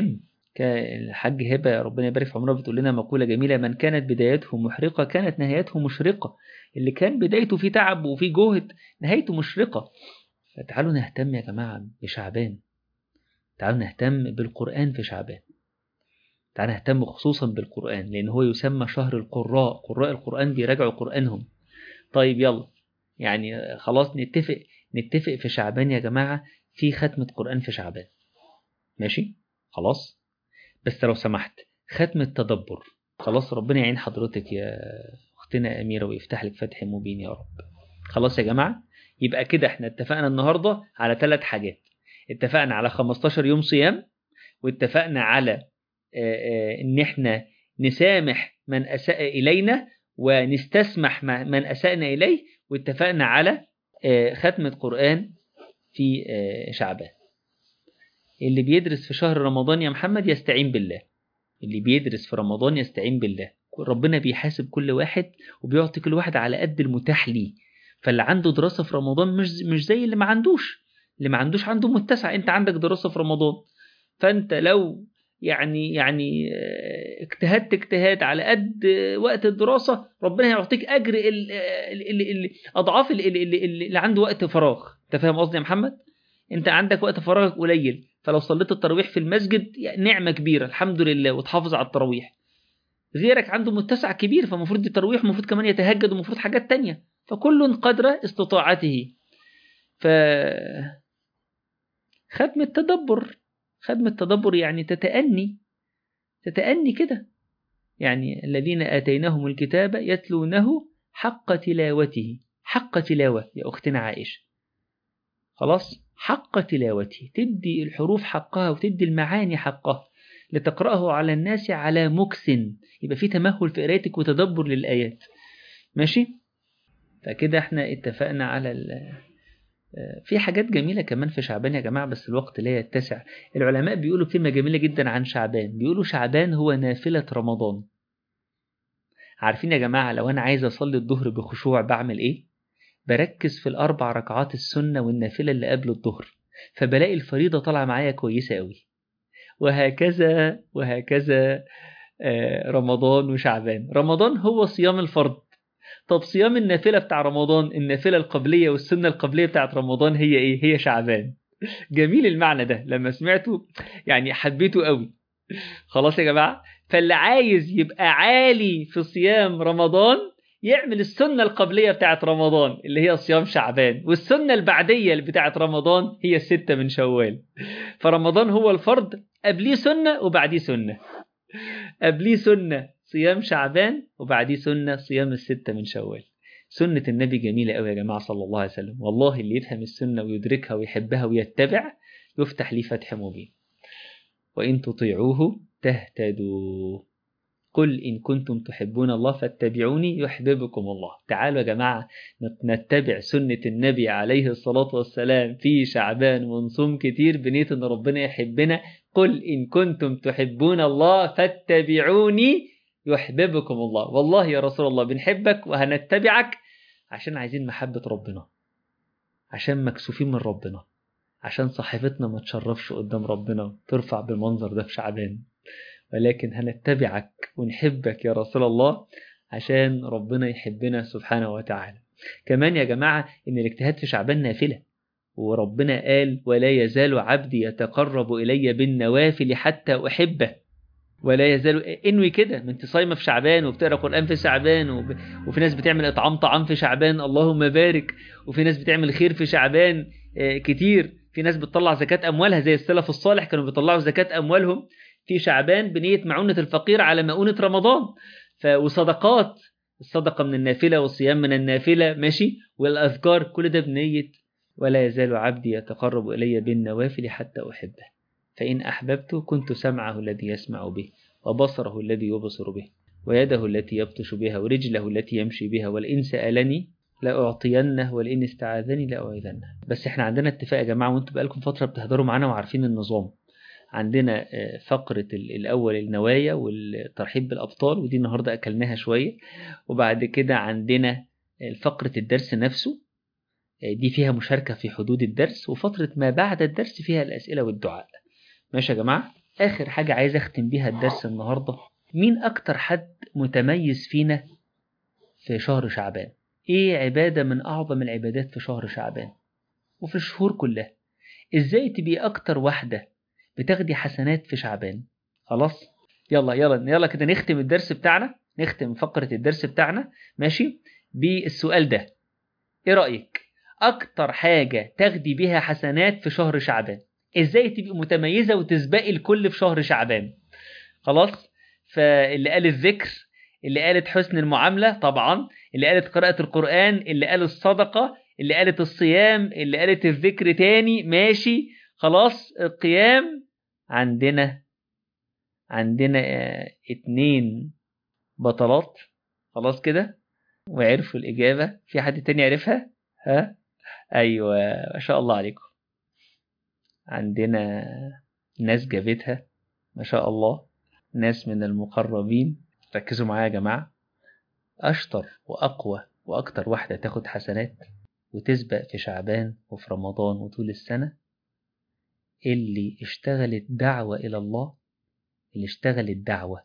A: الحاج هبة ربنا يبارك في عمرها بتقول لنا مقولة جميلة: من كانت بدايته محرقة كانت نهايته مشرقة. اللي كان بدايته فيه تعب وفيه جهد نهايته مشرقة. فتعالوا نهتم يا جماعة بشعبان، تعالوا نهتم بالقرآن في شعبان، تعالوا نهتم خصوصا بالقرآن لأن هو يسمى شهر القراء، قراء القرآن بيراجعوا قرآنهم. طيب يلا يعني خلاص نتفق في شعبان يا جماعة في ختمة قرآن في شعبان، ماشي خلاص. بس لو سمحت ختم التدبر، خلاص ربنا يعين حضرتك يا أختنا أميرة ويفتح لك فتح مبين يا رب. خلاص يا جماعة، يبقى كده احنا اتفقنا النهاردة على 3 حاجات. اتفقنا على 15 يوم صيام، واتفقنا على ان احنا نسامح من أساء إلينا ونستسمح من أساءنا إليه، واتفقنا على ختمة قرآن في شعبان. اللي بيدرس في شهر رمضان يا محمد يستعين بالله، اللي بيدرس في رمضان يستعين بالله. ربنا بيحاسب كل واحد وبيعطي كل واحد على قد المتاح ليه. فاللي عنده دراسة في رمضان مش زي اللي ما عندوش. اللي ما عندوش عنده متسع. انت عندك دراسة في رمضان، فانت لو يعني اجتهدت اجتهاد على قد وقت الدراسة ربنا هيعطيك أجر أضعاف اللي عنده وقت فراغ. انت فاهم قصدي يا محمد؟ انت عندك وقت فراغ قليل، فلو صليت التراويح في المسجد نعمة كبيرة الحمد لله وتحافظ على التراويح. غيرك عنده متسع كبير فمفروض التراويح مفروض كمان يتهجد ومفروض حاجات تانية، فكل قدر استطاعته. ختم التدبر يعني تتأني كده. يعني الذين آتيناهم الكتاب يتلونه حق تلاوته، حق تلاوة يا أختنا عائشة. خلاص حق تلاوته، تدي الحروف حقها وتدي المعاني حقها، لتقرأه على الناس على مكث، يبقى في تمهل في قراءتك وتدبر للآيات. ماشي. فكده احنا اتفقنا على في حاجات جميلة كمان في شعبان يا جماعة بس الوقت لا يتسع. العلماء بيقولوا كلمة جميلة جدا عن شعبان، بيقولوا شعبان هو نافلة رمضان. عارفين يا جماعة لو أنا عايز أصلي الظهر بخشوع بعمل إيه؟ بركز في ال4 ركعات السنة والنافلة اللي قبل الظهر، فبلاقي الفريضة طالعة معايا كويسة قوي. وهكذا رمضان وشعبان. رمضان هو صيام الفرض، طب صيام النافلة بتاع رمضان، النافلة القبلية والسنة القبلية بتاعت رمضان هي إيه؟ هي شعبان. جميل المعنى ده، لما سمعته يعني حبيته قوي. خلاص يا جماعة، فاللي عايز يبقى عالي في صيام رمضان يعمل السنة القبلية بتاعت رمضان اللي هي صيام شعبان، والسنة البعدية اللي بتاعت رمضان هي 6 من شوال. فرمضان هو الفرض، قبليه سنة وبعديه سنة، قبليه سنة صيام شعبان وبعديه سنة صيام 6 من شوال. سنة النبي جميلة قوي يا جماعة صلى الله عليه وسلم. والله اللي يفهم السنة ويدركها ويحبها ويتبع يفتح لي فتح مبين. وإن تطيعوه تهتدوا. قل إن كنتم تحبون الله فاتبعوني يحببكم الله. تعالوا يا جماعة نتبع سنة النبي عليه الصلاة والسلام في شعبان ونصوم كتير بنية أن ربنا يحبنا. قل إن كنتم تحبون الله فاتبعوني يحببكم الله. والله يا رسول الله بنحبك وهنتبعك عشان عايزين محبة ربنا، عشان مكسوفين من ربنا، عشان صحيفتنا ما تشرفش قدام ربنا ترفع بالمنظر ده في شعبان، ولكن هنتبعك ونحبك يا رسول الله عشان ربنا يحبنا سبحانه وتعالى. كمان يا جماعة إن الاجتهاد في شعبان نافلة، وربنا قال ولا يزال عبدي يتقرب إلي بالنوافل حتى أحبه. ولا يزال انوي كده، ما انت صايمه في شعبان وبتقرا قرآن في شعبان وفي ناس بتعمل اطعام طعام في شعبان اللهم بارك، وفي ناس بتعمل خير في شعبان كتير، في ناس بتطلع زكاة اموالها زي السلف الصالح كانوا بيطلعوا زكاة اموالهم في شعبان بنية معونة الفقير على مؤونة رمضان. وصدقات، الصدقة من النافلة والصيام من النافلة، ماشي، والأذكار، كل ده بنية ولا يزال عبدي يتقرب إلي بالنوافل حتى أحبه، فإن أحببته كنت سمعه الذي يسمع به، وبصره الذي يبصر به، ويده التي يبطش بها، ورجله التي يمشي بها، ولئن سألني لأعطينه، ولئن استعاذني لأعيذنه. بس احنا عندنا اتفاق يا جماعة، وانتوا بقالكم فترة بتحضروا معانا وعارفين النظام. عندنا فقرة الأول النوايا والترحيب بالأبطال، ودي النهاردة أكلناها شوية. وبعد كده عندنا فقرة الدرس نفسه، دي فيها مشاركة في حدود الدرس، وفترة ما بعد الدرس فيها الأسئلة والدعاء. ماشي يا جماعة. آخر حاجة عايز أختم بيها الدرس النهاردة، مين أكتر حد متميز فينا في شهر شعبان؟ إيه عبادة من أعظم العبادات في شهر شعبان وفي الشهور كلها؟ إزاي تبقي أكتر واحدة بتاخدي حسنات في شعبان؟ خلاص، يلا يلا يلا كده نختم الدرس بتاعنا، نختم فقرة الدرس بتاعنا، ماشي، بالسؤال ده. إيه رأيك؟ أكتر حاجة تاخدي بيها حسنات في شهر شعبان، إزاي تبقي متميزة وتسبقي الكل في شهر شعبان؟ خلاص. فاللي قال الذكر، اللي قالت حسن المعاملة طبعا، اللي قالت قراءة القرآن، اللي قال الصدقة، اللي قالت الصيام، اللي قالت الذكر تاني، ماشي، خلاص. القيام عندنا 2 بطلات، خلاص كده، وعرفوا الإجابة. في حد تاني عرفها؟ ها؟ أيوة، ما شاء الله عليكم. عندنا ناس جابتها ما شاء الله، ناس من المقربين. ركزوا معايا يا جماعة، أشطر وأقوى وأكتر واحدة تاخد حسنات وتسبق في شعبان وفي رمضان وطول السنة، اللي اشتغلت دعوة إلى الله، اللي اشتغلت دعوة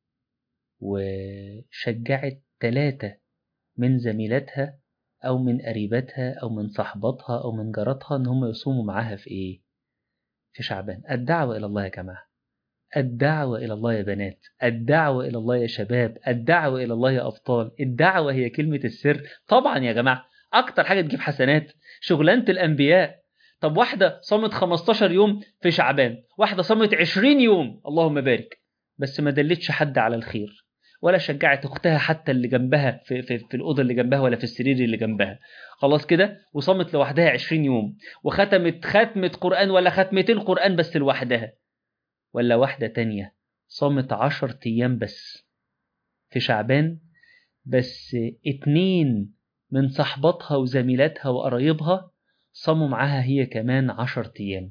A: وشجعت 3 من زميلاتها أو من قريباتها أو من صحباتها أو من جاراتها إن هم يصوموا معاها في إيه؟ في شعبان. الدعوة إلى الله يا جماعة، الدعوة إلى الله يا بنات، الدعوة إلى الله يا شباب، الدعوة إلى الله يا أبطال. الدعوة هي كلمة السر. طبعا يا جماعة أكتر حاجة تجيب حسنات شغلانة الأنبياء. طب واحدة صامت 15 يوم في شعبان، واحدة صامت 20 يوم، اللهم بارك، بس ما دلتش حد على الخير، ولا شجعت أختها حتى اللي جنبها في الأوضة اللي جنبها ولا في السرير اللي جنبها، خلاص كده، وصامت لوحدها 20 يوم، وختمت ختمة قرآن ولا ختمتين قرآن بس لوحدها. ولا واحدة تانية صامت 10 أيام بس في شعبان، بس 2 من صحباتها وزميلاتها وقرايبها صاموا معاها هي كمان 10 أيام،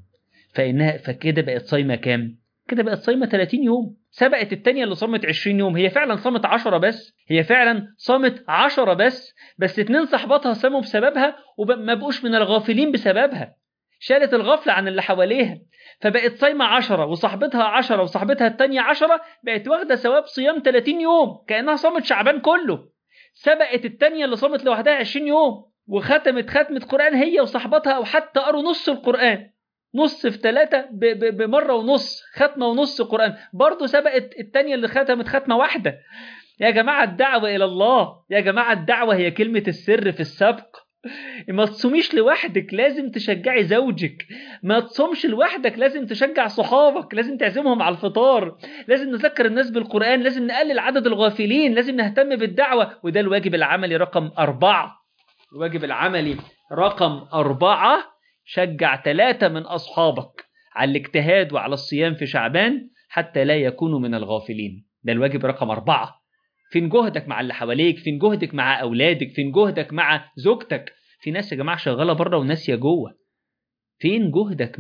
A: فكده بقت صايمة كام؟ كده بقت صايمة 30 يوم، سبقت التانية اللي صامت 20 يوم. هي فعلا صامت 10 بس، هي فعلا صامت 10 بس 2 صحباتها صاموا بسببها وما بقوش من الغافلين بسببها، شالت الغفلة عن اللي حواليها، فبقت صايمة 10 وصاحبتها 10 وصاحبتها التانية 10، بقت واخدة ثواب صيام 30 يوم كأنها صامت شعبان كله. سبقت التانية اللي صامت لوحدها 20 يوم وختمت ختمة قرآن هي وصاحبتها، أو حتى قروا نص القرآن، نص في 3 بمرة ونص، ختمة ونص قرآن، برضو سبقت التانية اللي ختمت ختمة واحدة. يا جماعة الدعوة إلى الله، يا جماعة الدعوة هي كلمة السر في السبق. ما تصوميش لوحدك، لازم تشجعي زوجك. ما تصومش لوحدك، لازم تشجع صحابك، لازم تعزمهم على الفطار، لازم نذكر الناس بالقرآن، لازم نقلل عدد الغافلين، لازم نهتم بالدعوة. وده الواجب العملي رقم 4. الواجب العملي رقم 4، شجع 3 من أصحابك على الاجتهاد وعلى الصيام في شعبان حتى لا يكونوا من الغافلين. ده الواجب رقم 4. فين جهدك مع اللي حواليك؟ فين جهدك مع أولادك؟ فين جهدك مع زوجتك؟ في ناس يا جماعة شغالة بره وناس يا جوه. فين جهدك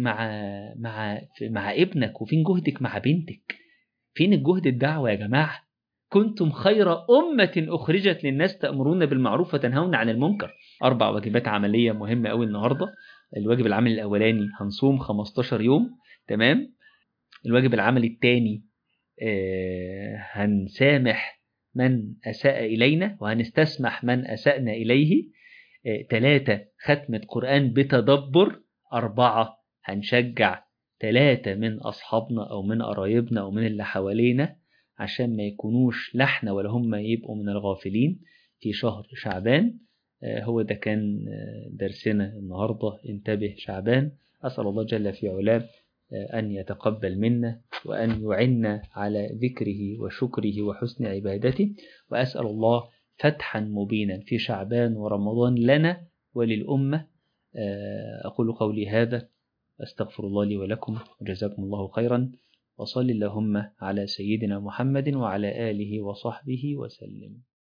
A: مع ابنك؟ وفين جهدك مع بنتك؟ فين الجهد الدعوة يا جماعة؟ كنتم خير أمة أخرجت للناس تأمرون بالمعروف وتنهون عن المنكر. 4 واجبات عملية مهمة قوي النهاردة. الواجب العملي الأولاني هنصوم 15 يوم، تمام. الواجب العملي الثاني هنسامح من أساء إلينا وهنستسمح من أسأنا إليه. 3 ختمة قرآن بتدبر. 4 هنشجع 3 من أصحابنا أو من قرايبنا أو من اللي حوالينا عشان ما يكونوش لحنا ولا هم يبقوا من الغافلين في شهر شعبان. هو ده كان درسنا النهاردة، انتبه شعبان. أسأل الله جل في علاه أن يتقبل منا وأن يعنا على ذكره وشكره وحسن عبادته، وأسأل الله فتحا مبينا في شعبان ورمضان لنا وللأمة. أقول قولي هذا، أستغفر الله لي ولكم، وجزاكم الله خيرا، وصل اللهم على سيدنا محمد وعلى آله وصحبه وسلم.